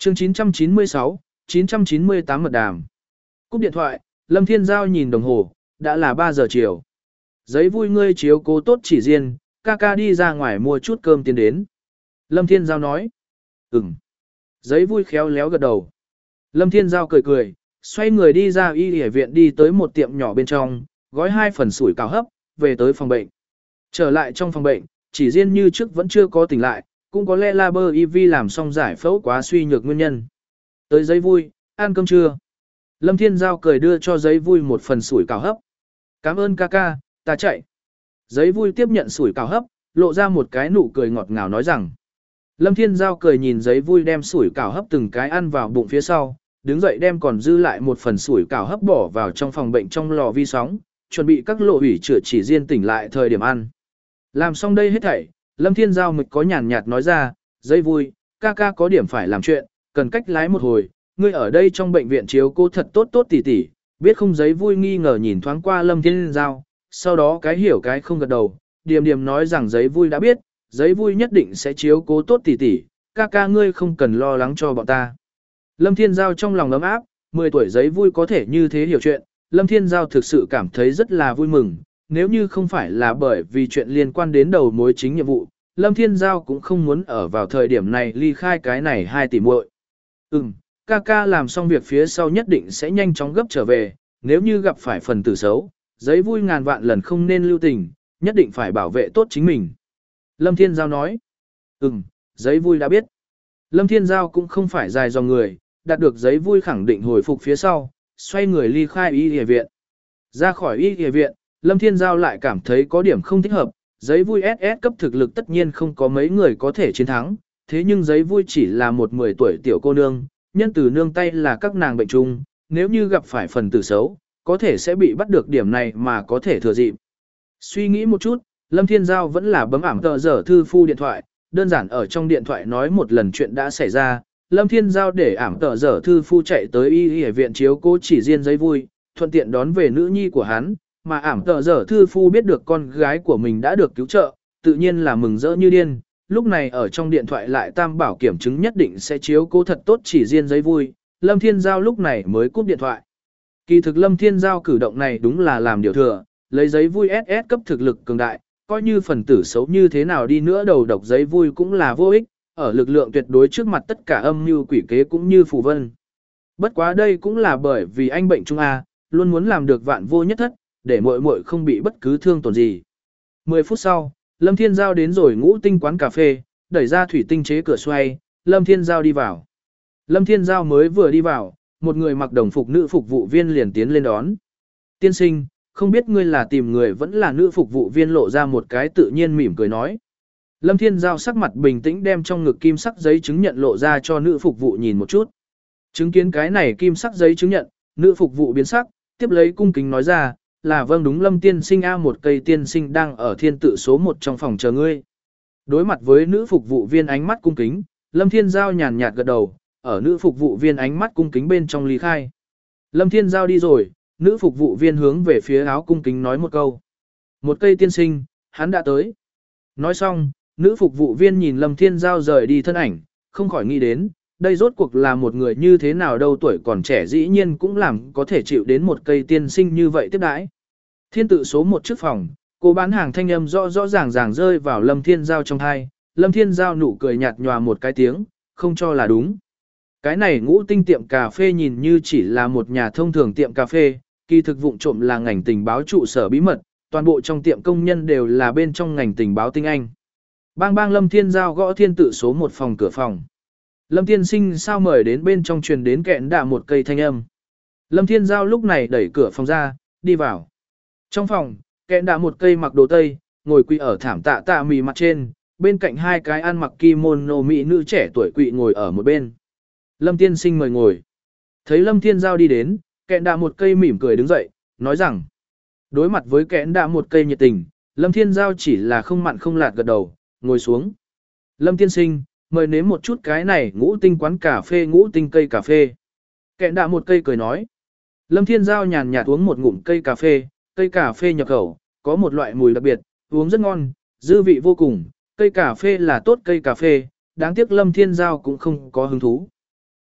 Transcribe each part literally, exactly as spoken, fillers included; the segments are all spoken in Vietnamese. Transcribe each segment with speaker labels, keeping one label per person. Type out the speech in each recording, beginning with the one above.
Speaker 1: Chương chín trăm chín mươi sáu, chín trăm chín mươi tám mật đàm. Cúp điện thoại, Lâm Thiên Giao nhìn đồng hồ, đã là ba giờ chiều. Giấy vui ngươi chiếu cố tốt chỉ riêng, ca ca đi ra ngoài mua chút cơm tiến đến. Lâm Thiên Giao nói. Ừm. Giấy vui khéo léo gật đầu. Lâm Thiên Giao cười cười, xoay người đi ra y y viện đi tới một tiệm nhỏ bên trong, gói hai phần sủi cảo hấp, về tới phòng bệnh. Trở lại trong phòng bệnh, chỉ riêng như trước vẫn chưa có tỉnh lại, cũng có lẽ là bơ i vê làm xong giải phẫu quá suy nhược nguyên nhân. Tới giấy vui, ăn cơm trưa. Lâm Thiên Giao cười đưa cho giấy vui một phần sủi cảo hấp. Cảm ơn ca ca, ta chạy. Giấy vui tiếp nhận sủi cảo hấp, lộ ra một cái nụ cười ngọt ngào nói rằng. Lâm Thiên Giao cười nhìn giấy vui đem sủi cảo hấp từng cái ăn vào bụng phía sau, đứng dậy đem còn dư lại một phần sủi cảo hấp bỏ vào trong phòng bệnh trong lò vi sóng, chuẩn bị các lộ ủy chữa chỉ riêng tỉnh lại thời điểm ăn. Làm xong đây hết thảy, Lâm Thiên Giao mực có nhàn nhạt nói ra, giấy vui, ca ca có điểm phải làm chuyện, cần cách lái một hồi, ngươi ở đây trong bệnh viện chiếu cô thật tốt tốt tỉ tỉ, biết không? Giấy vui nghi ngờ nhìn thoáng qua Lâm Thiên Giao, sau đó cái hiểu cái không gật đầu, điềm điềm nói rằng giấy vui đã biết, giấy vui nhất định sẽ chiếu cố tốt tỉ tỉ, ca ca ngươi không cần lo lắng cho bọn ta. Lâm Thiên Giao trong lòng ấm áp, mười tuổi giấy vui có thể như thế hiểu chuyện, Lâm Thiên Giao thực sự cảm thấy rất là vui mừng, nếu như không phải là bởi vì chuyện liên quan đến đầu mối chính nhiệm vụ, Lâm Thiên Giao cũng không muốn ở vào thời điểm này ly khai cái này hai tỷ muội. Ừm, ca ca làm xong việc phía sau nhất định sẽ nhanh chóng gấp trở về, nếu như gặp phải phần tử xấu, giấy vui ngàn vạn lần không nên lưu tình, nhất định phải bảo vệ tốt chính mình. Lâm Thiên Giao nói, ừm, giấy vui đã biết. Lâm Thiên Giao cũng không phải dài dòng người, đạt được giấy vui khẳng định hồi phục phía sau, xoay người ly khai y y viện. Ra khỏi y y viện, Lâm Thiên Giao lại cảm thấy có điểm không thích hợp, giấy vui ét ét cấp thực lực tất nhiên không có mấy người có thể chiến thắng, thế nhưng giấy vui chỉ là một mười tuổi tiểu cô nương, nhân từ nương tay là các nàng bệnh chung, nếu như gặp phải phần tử xấu, có thể sẽ bị bắt được điểm này mà có thể thừa dịp. Suy nghĩ một chút, Lâm Thiên Giao vẫn là bấm ảm tờ giờ thư phu điện thoại, đơn giản ở trong điện thoại nói một lần chuyện đã xảy ra, Lâm Thiên Giao để ảm tờ giờ thư phu chạy tới y y viện chiếu cố chỉ riêng giấy vui, thuận tiện đón về nữ nhi của hắn, mà ảm tờ giờ thư phu biết được con gái của mình đã được cứu trợ, tự nhiên là mừng rỡ như điên, lúc này ở trong điện thoại lại tam bảo kiểm chứng nhất định sẽ chiếu cố thật tốt chỉ riêng giấy vui, Lâm Thiên Giao lúc này mới cúp điện thoại. Kỳ thực Lâm Thiên Giao cử động này đúng là làm điều thừa, lấy giấy vui ét ét cấp thực lực cường đại, coi như phần tử xấu như thế nào đi nữa đầu độc giấy vui cũng là vô ích, ở lực lượng tuyệt đối trước mặt tất cả âm mưu quỷ kế cũng như phù vân. Bất quá đây cũng là bởi vì anh bệnh trung A, luôn muốn làm được vạn vô nhất thất, để muội muội không bị bất cứ thương tổn gì. mười phút sau, Lâm Thiên Giao đến rồi Ngũ Tinh quán cà phê, đẩy ra thủy tinh chế cửa xoay, Lâm Thiên Giao đi vào. Lâm Thiên Giao mới vừa đi vào, một người mặc đồng phục nữ phục vụ viên liền tiến lên đón. Tiên sinh, không biết ngươi là tìm người vẫn là nữ phục vụ viên lộ ra một cái tự nhiên mỉm cười nói. Lâm Thiên Giao sắc mặt bình tĩnh đem trong ngực kim sắc giấy chứng nhận lộ ra cho nữ phục vụ nhìn một chút. Chứng kiến cái này kim sắc giấy chứng nhận, nữ phục vụ biến sắc, tiếp lấy cung kính nói ra, là vâng đúng Lâm tiên sinh A, một cây tiên sinh đang ở thiên tự số một trong phòng chờ ngươi. Đối mặt với nữ phục vụ viên ánh mắt cung kính, Lâm Thiên Giao nhàn nhạt gật đầu, ở nữ phục vụ viên ánh mắt cung kính bên trong ly khai. Lâm Thiên Giao đi rồi, nữ phục vụ viên hướng về phía áo cung kính nói một câu. Một cây tiên sinh, hắn đã tới. Nói xong, nữ phục vụ viên nhìn Lâm Thiên Giao rời đi thân ảnh, không khỏi nghĩ đến, đây rốt cuộc là một người như thế nào đâu, tuổi còn trẻ dĩ nhiên cũng làm có thể chịu đến một cây tiên sinh như vậy tiếp đãi. Thiên tự số một trước phòng, cô bán hàng thanh âm rõ rõ ràng ràng rơi vào Lâm Thiên Giao trong thai, Lâm Thiên Giao nụ cười nhạt nhòa một cái tiếng, không cho là đúng. Cái này Ngũ Tinh tiệm cà phê nhìn như chỉ là một nhà thông thường tiệm cà phê, kỳ thực vụng trộm là ngành tình báo trụ sở bí mật, toàn bộ trong tiệm công nhân đều là bên trong ngành tình báo tinh anh. Bang bang Lâm Thiên Giao gõ thiên tự số một phòng cửa phòng. Lâm Tiên sinh sao mời đến bên trong truyền đến kẹn đạ một cây thanh âm. Lâm Thiên Giao lúc này đẩy cửa phòng ra, đi vào. Trong phòng, kẹn đạ một cây mặc đồ tây, ngồi quỳ ở thảm tạ tạ mì mặt trên, bên cạnh hai cái ăn mặc kimono mỹ nữ trẻ tuổi quỳ ngồi ở một bên. Lâm Tiên sinh mời ngồi. Thấy Lâm Thiên Giao đi đến, kẹn đạ một cây mỉm cười đứng dậy, nói rằng. Đối mặt với kẹn đạ một cây nhiệt tình, Lâm Thiên Giao chỉ là không mặn không lạt gật đầu, ngồi xuống. Lâm Tiên sinh, mời nếm một chút cái này Ngũ Tinh quán cà phê Ngũ Tinh cây cà phê. Kẹn đạ một cây cười nói. Lâm Thiên Giao nhàn nhạt uống một ngụm cây cà phê, cây cà phê nhập khẩu, có một loại mùi đặc biệt, uống rất ngon, dư vị vô cùng, cây cà phê là tốt cây cà phê, đáng tiếc Lâm Thiên Giao cũng không có hứng thú.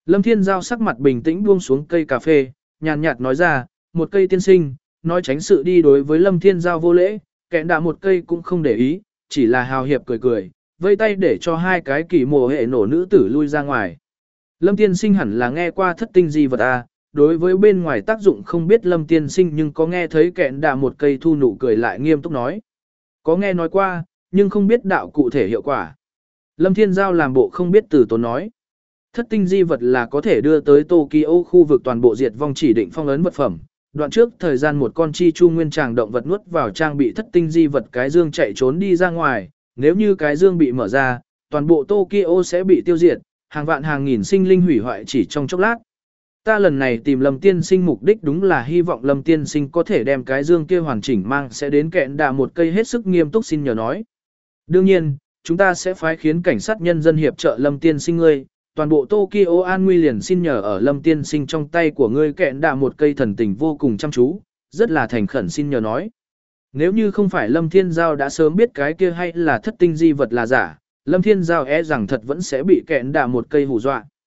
Speaker 1: Lâm Thiên Giao sắc mặt bình tĩnh buông xuống cây cà phê, nhàn nhạt nói ra, một cây tiên sinh, nói tránh sự đi đối với Lâm Thiên Giao vô lễ, kẹn đạ một cây cũng không để ý, chỉ là hào hiệp cười cười, vây tay để cho hai cái kỳ mồ hệ nổ nữ tử lui ra ngoài. Lâm tiên sinh hẳn là nghe qua thất tinh di vật à, đối với bên ngoài tác dụng không biết Lâm tiên sinh nhưng có nghe thấy kẹn đạ một cây thu nụ cười lại nghiêm túc nói. Có nghe nói qua, nhưng không biết đạo cụ thể hiệu quả. Lâm Thiên Giao làm bộ không biết từ tốn nói. Thất tinh di vật là có thể đưa tới Tokyo khu vực toàn bộ diệt vong chỉ định phong ấn vật phẩm. Đoạn trước thời gian một con chi chu nguyên tràng động vật nuốt vào trang bị thất tinh di vật cái dương chạy trốn đi ra ngoài. Nếu như cái dương bị mở ra, toàn bộ Tokyo sẽ bị tiêu diệt, hàng vạn hàng nghìn sinh linh hủy hoại chỉ trong chốc lát. Ta lần này tìm Lâm tiên sinh mục đích đúng là hy vọng Lâm tiên sinh có thể đem cái dương kia hoàn chỉnh mang sẽ đến kẹn đà một cây hết sức nghiêm túc xin nhờ nói. Đương nhiên, chúng ta sẽ phái khiến cảnh sát nhân dân hiệp trợ Lâm tiên sinh ngươi, toàn bộ Tokyo an nguy liền xin nhờ ở Lâm tiên sinh trong tay của ngươi kẹn đà một cây thần tình vô cùng chăm chú, rất là thành khẩn xin nhờ nói. Nếu như không phải Lâm Thiên Giao đã sớm biết cái kia hay là thất tinh di vật là giả, Lâm Thiên Giao e rằng thật vẫn sẽ bị kẹn đà một cây hù dọa.